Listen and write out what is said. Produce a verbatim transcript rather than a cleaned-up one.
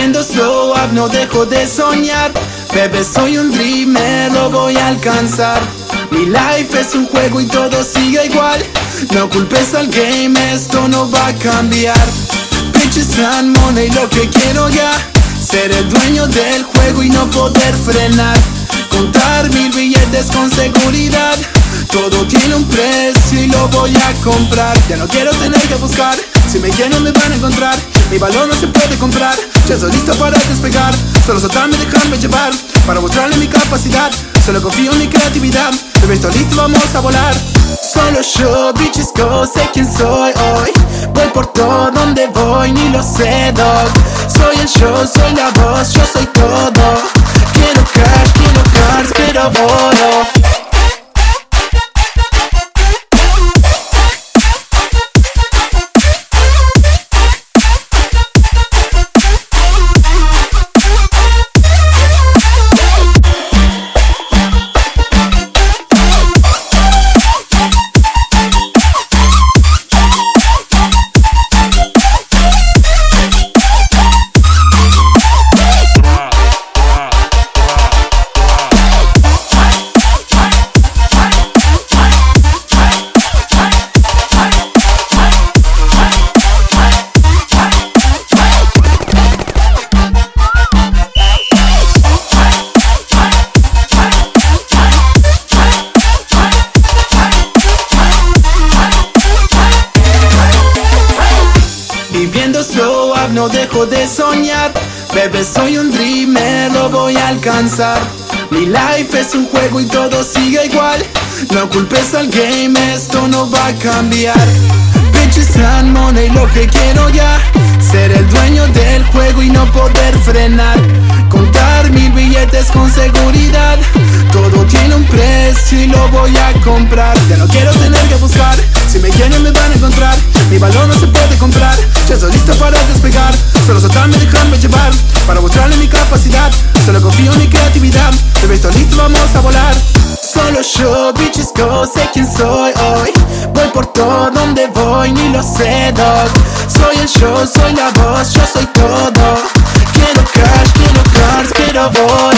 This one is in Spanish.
Viviendo slow up, no dejo de soñar. Bebé, soy un dreamer, lo voy a alcanzar. Mi life es un juego y todo sigue igual. No culpes al game, esto no va a cambiar. Bitches and money, lo que quiero ya. Ser el dueño del juego y no poder frenar. Contar mil billetes con seguridad. Todo tiene un precio y lo voy a comprar. Ya no quiero tener que buscar. Si me quieren me van a encontrar. Mi valor no se puede comprar. Ya estoy listo para despegar. Solo soltarme, dejarme llevar. Para mostrarle mi capacidad. Solo confío en mi creatividad. Bebé, estoy listo, vamos a volar. Solo yo, bitches go, sé quién soy hoy. Voy por todo donde voy, ni lo sé, dog. Soy el show, soy la voz, yo soy todo. Quiero cash, quiero cars, quiero oro. Viviendo slow up, no dejo de soñar. Bebé, soy un dreamer, lo voy a alcanzar. Mi life es un juego y todo sigue igual. No culpes al game, esto no va a cambiar. Bitches and money, lo que quiero ya. Ser el dueño del juego y no poder frenar. Contar mil billetes con seguridad. Todo tiene un precio y lo voy a comprar. Ya no quiero tener que buscar. Si me quieren me van a encontrar. Mi valor no se puede comprar. Ya estoy listo para despegar. Solo soltarme, dejarme llevar. Para mostrarle mi capacidad. Solo confío en mi creatividad. Bebé, estoy listo, vamos a volar. Solo yo, bitches go, sé quién soy hoy. Voy por todo donde voy, ni lo sé, dog. Soy el show, soy la voz, yo soy todo. Quiero cash, quiero cars, quiero voy.